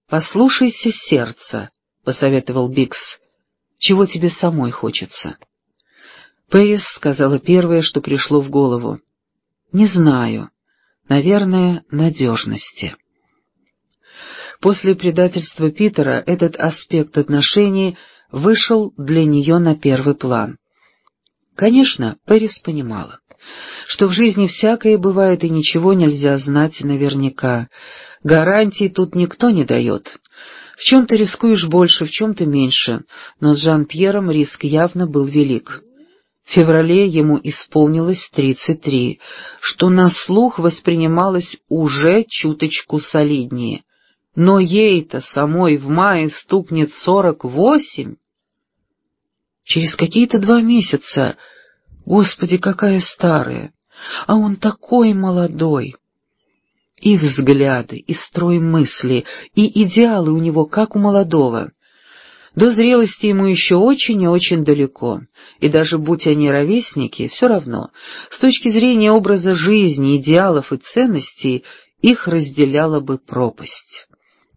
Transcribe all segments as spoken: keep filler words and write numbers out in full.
«Послушайся сердца», — посоветовал Бикс. «Чего тебе самой хочется?» Пэрис сказала первое, что пришло в голову. «Не знаю. Наверное, надежности». После предательства Питера этот аспект отношений вышел для нее на первый план. Конечно, Пэрис понимала, что в жизни всякое бывает и ничего нельзя знать наверняка. Гарантий тут никто не дает. В чем-то рискуешь больше, в чем-то меньше, но с Жан-Пьером риск явно был велик. В феврале ему исполнилось тридцать три, что на слух воспринималось уже чуточку солиднее. Но ей-то самой в мае стукнет сорок восемь. Через какие-то два месяца, Господи, какая старая, а он такой молодой. И взгляды, и строй мысли, и идеалы у него, как у молодого. До зрелости ему еще очень и очень далеко, и даже будь они ровесники, все равно, с точки зрения образа жизни, идеалов и ценностей, их разделяла бы пропасть.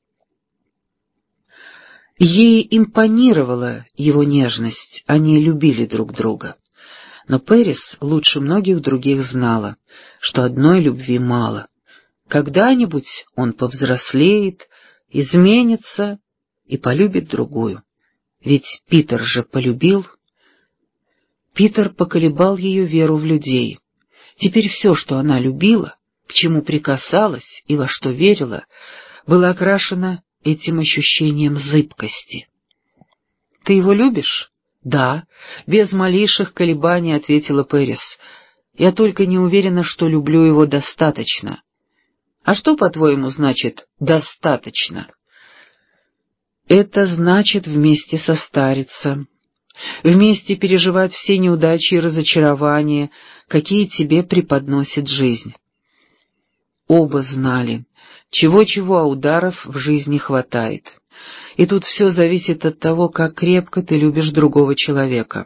Ей импонировала его нежность, они любили друг друга. Но Пэрис лучше многих других знала, что одной любви мало. Когда-нибудь он повзрослеет, изменится и полюбит другую. Ведь Питер же полюбил. Питер поколебал ее веру в людей. Теперь все, что она любила, к чему прикасалась и во что верила, было окрашено этим ощущением зыбкости. «Ты его любишь?» «Да», — без малейших колебаний ответила Пэрис. «Я только не уверена, что люблю его достаточно». «А что, по-твоему, значит «достаточно»?» «Это значит вместе состариться, вместе переживать все неудачи и разочарования, какие тебе преподносит жизнь». Оба знали, чего-чего, а ударов в жизни хватает. И тут все зависит от того, как крепко ты любишь другого человека.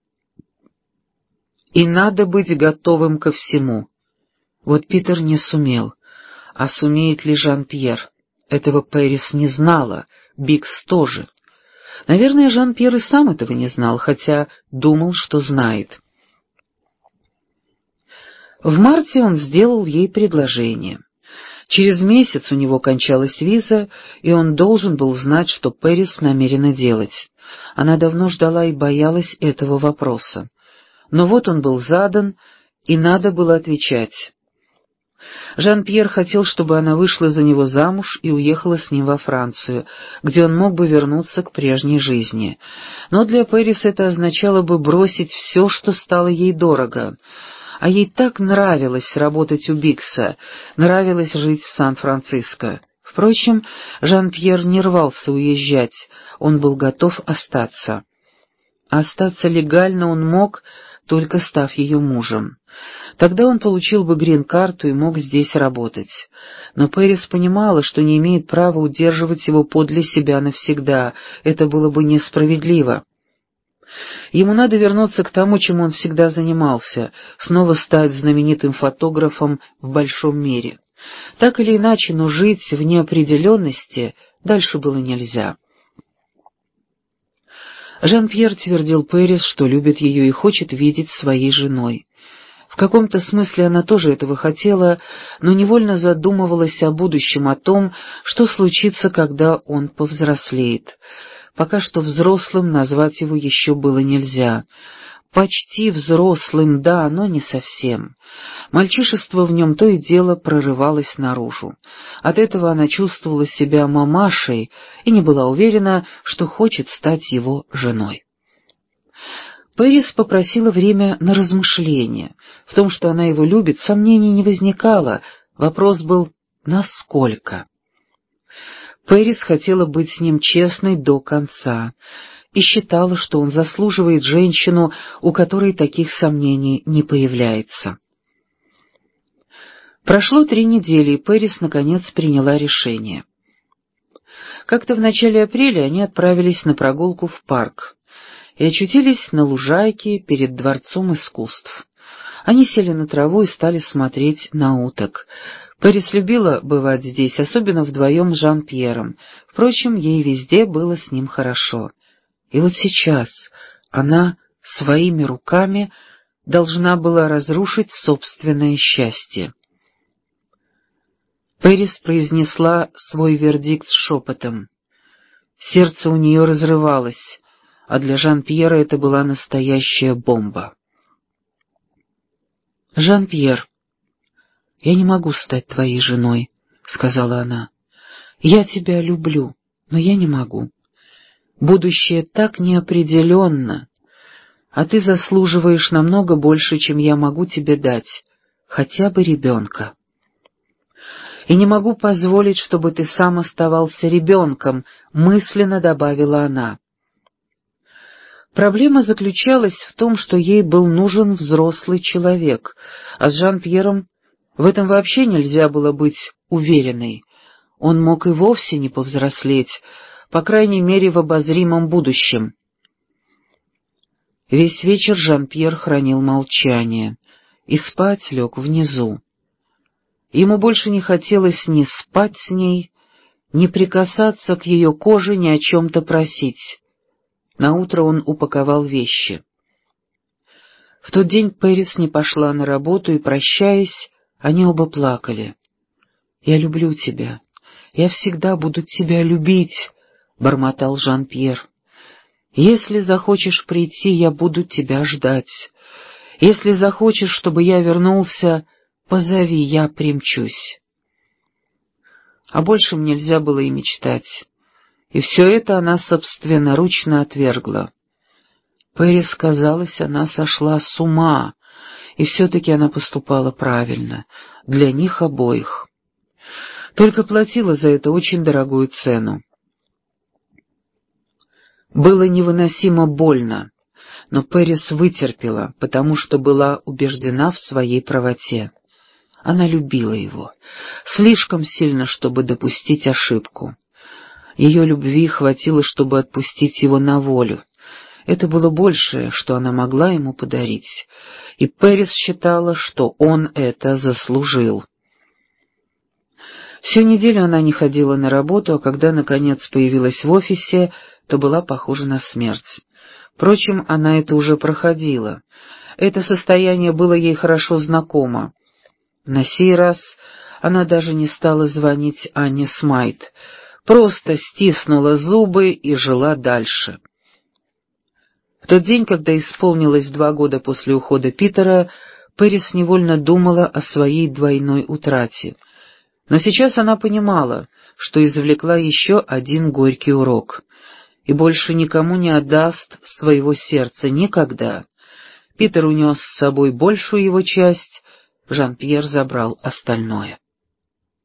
И надо быть готовым ко всему. Вот Питер не сумел. А сумеет ли Жан-Пьер? Этого Пэрис не знала, Бикс тоже. Наверное, Жан-Пьер и сам этого не знал, хотя думал, что знает. В марте он сделал ей предложение. Через месяц у него кончалась виза, и он должен был знать, что Пэрис намерена делать. Она давно ждала и боялась этого вопроса. Но вот он был задан, и надо было отвечать. Жан-Пьер хотел, чтобы она вышла за него замуж и уехала с ним во Францию, где он мог бы вернуться к прежней жизни. Но для Пэрис это означало бы бросить все, что стало ей дорого. А ей так нравилось работать у Бикса, нравилось жить в Сан-Франциско. Впрочем, Жан-Пьер не рвался уезжать, он был готов остаться. Остаться легально он мог, только став ее мужем. Тогда он получил бы грин-карту и мог здесь работать. Но Пэрис понимала, что не имеет права удерживать его подле себя навсегда, это было бы несправедливо. Ему надо вернуться к тому, чем он всегда занимался, снова стать знаменитым фотографом в большом мире. Так или иначе, но жить в неопределенности дальше было нельзя. Жан-Пьер твердил Пэрис, что любит ее и хочет видеть своей женой. В каком-то смысле она тоже этого хотела, но невольно задумывалась о будущем, о том, что случится, когда он повзрослеет. Пока что взрослым назвать его еще было нельзя. Почти взрослым, да, но не совсем. Мальчишество в нем то и дело прорывалось наружу. От этого она чувствовала себя мамашей и не была уверена, что хочет стать его женой. Пэрис попросила время на размышление. В том, что она его любит, сомнений не возникало. Вопрос был «насколько?». Пэрис хотела быть с ним честной до конца и считала, что он заслуживает женщину, у которой таких сомнений не появляется. Прошло три недели, и Пэрис наконец приняла решение. Как-то в начале апреля они отправились на прогулку в парк и очутились на лужайке перед Дворцом искусств. Они сели на траву и стали смотреть на уток. Пэрис любила бывать здесь, особенно вдвоем с Жан-Пьером. Впрочем, ей везде было с ним хорошо. И вот сейчас она своими руками должна была разрушить собственное счастье. Пэрис произнесла свой вердикт шепотом. Сердце у нее разрывалось, а для Жан-Пьера это была настоящая бомба. «Жан-Пьер, я не могу стать твоей женой», — сказала она. «Я тебя люблю, но я не могу. Будущее так неопределенно, а ты заслуживаешь намного больше, чем я могу тебе дать, хотя бы ребенка. И не могу позволить, чтобы ты сам оставался ребенком», — мысленно добавила она. Проблема заключалась в том, что ей был нужен взрослый человек, а с Жан-Пьером в этом вообще нельзя было быть уверенной. Он мог и вовсе не повзрослеть, по крайней мере в обозримом будущем. Весь вечер Жан-Пьер хранил молчание и спать лег внизу. Ему больше не хотелось ни спать с ней, ни прикасаться к ее коже, ни о чем-то просить. Наутро он упаковал вещи. В тот день Пэрис не пошла на работу, и, прощаясь, они оба плакали. «Я люблю тебя. Я всегда буду тебя любить», — бормотал Жан-Пьер. «Если захочешь прийти, я буду тебя ждать. Если захочешь, чтобы я вернулся, позови, я примчусь». О большем нельзя было и мечтать. И все это она собственноручно отвергла. Пэрис, казалось, она сошла с ума, и все-таки она поступала правильно, для них обоих. Только платила за это очень дорогую цену. Было невыносимо больно, но Пэрис вытерпела, потому что была убеждена в своей правоте. Она любила его, слишком сильно, чтобы допустить ошибку. Ее любви хватило, чтобы отпустить его на волю. Это было большее, что она могла ему подарить, и Пэрис считала, что он это заслужил. Всю неделю она не ходила на работу, а когда, наконец, появилась в офисе, то была похожа на смерть. Впрочем, она это уже проходила. Это состояние было ей хорошо знакомо. На сей раз она даже не стала звонить Анне Смайт, просто стиснула зубы и жила дальше. В тот день, когда исполнилось два года после ухода Питера, Пэрис невольно думала о своей двойной утрате. Но сейчас она понимала, что извлекла еще один горький урок, и больше никому не отдаст своего сердца никогда. Питер унес с собой большую его часть, Жан-Пьер забрал остальное.